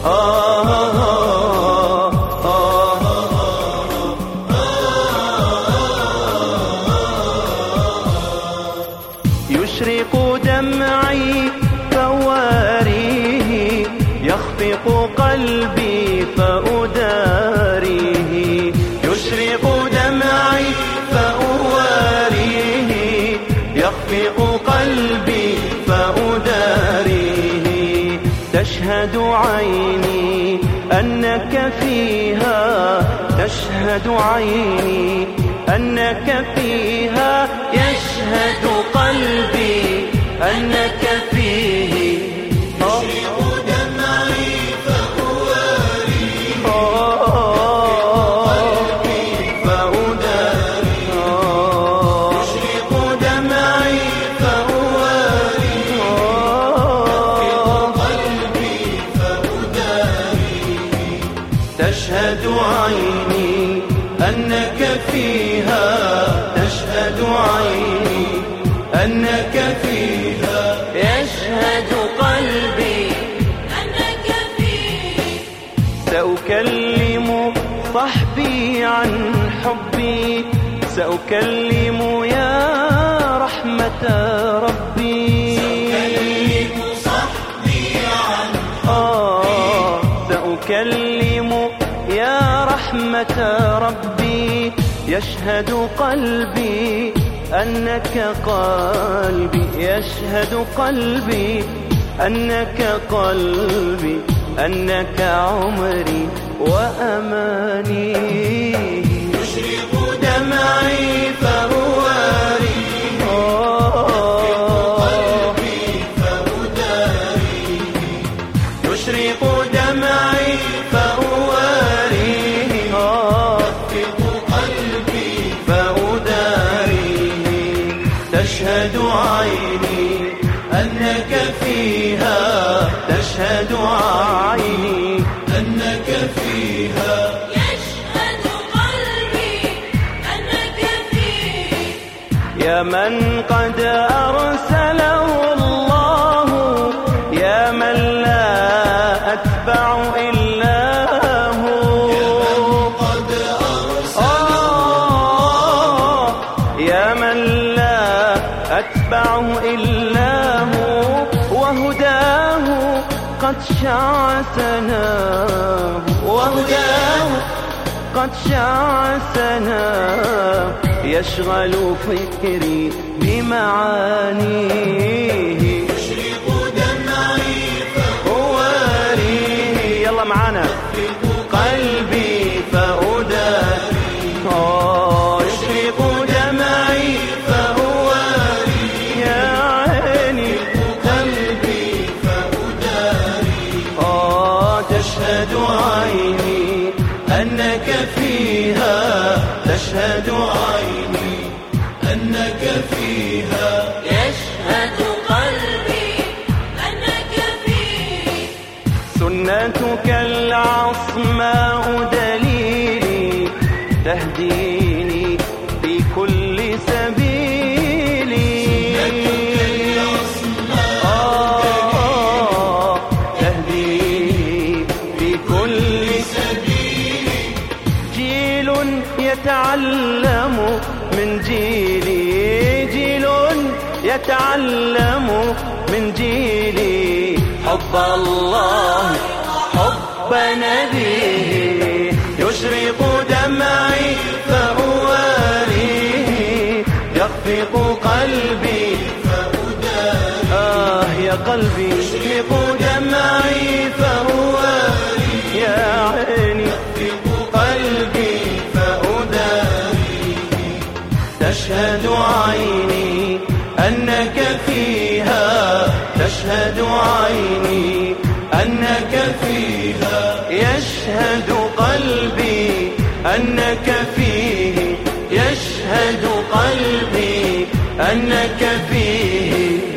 يشرق دمعي فواريه، يخفق قلبي فأداريه. يشرق دمعي فأواريه، يخفق قلبي فأداريه. تشهد عيني أنك فيها، تشهد عيني أنك فيها. يشهد قلبي أنك فيه. يشرق دمعي فأواريه، قلبي فأداريه. يشرق دمعي فأواريه، قلبي فأداريه. تشهد عيني أنك فيها، تشهد عيني أنك فيها. يشهد قلبي أنك فيه. سأكلم صحبي عن حبي، سأكلم يا رحمة ربي. سأكلم صحبي عن سأكلم يا رحمة ربي. يشهد قلبي أنك قلبي، يشهد قلبي أنك قلبي، أنك عمري وأماني. يشرق دمعي فأواريه، قلبي فأداريه. يشرق دمعي فأواريه، يخفق قلبي فأداريه. تشهد عيني أنك فيها، تشهد عيني أنك فيها. يشهد قلبي أنك فيه. يا من قد أرسله الله، يا من لا أتبع إلا هو. قد أرسله، يا من لا أتبع إلا هو. وهداه قد شع سناه، وهداه قد شع سناه. يشغل فكري بمعانيه. يشرق دمعي فأواريه، يلا معانا. قلبي فأداريه، يشرق دمعي فأواريه. يا عيني قلبي فأداريه. تشهد عيني أنك فيها، تشهد عيني أنك فيها. يشهد قلبي أنك فيه. سنتك العصماء دليلي، تهديني في كل سبيلي. تهديني في كل سبيلي. جيل يتعلم من جيلي، جيل يتعلم من جيلي. حب الله حب نبيه. يشرق دمعي فأواريه، يخفق قلبي فأداريه. يا قلبي. يشرق دمعي فأواريه، يا عيني قلبي فأداريه. تشهد عيني أنك فيها، تشهد عيني أنك فيها. يشهد قلبي أنك فيه، يشهد قلبي أنك فيه.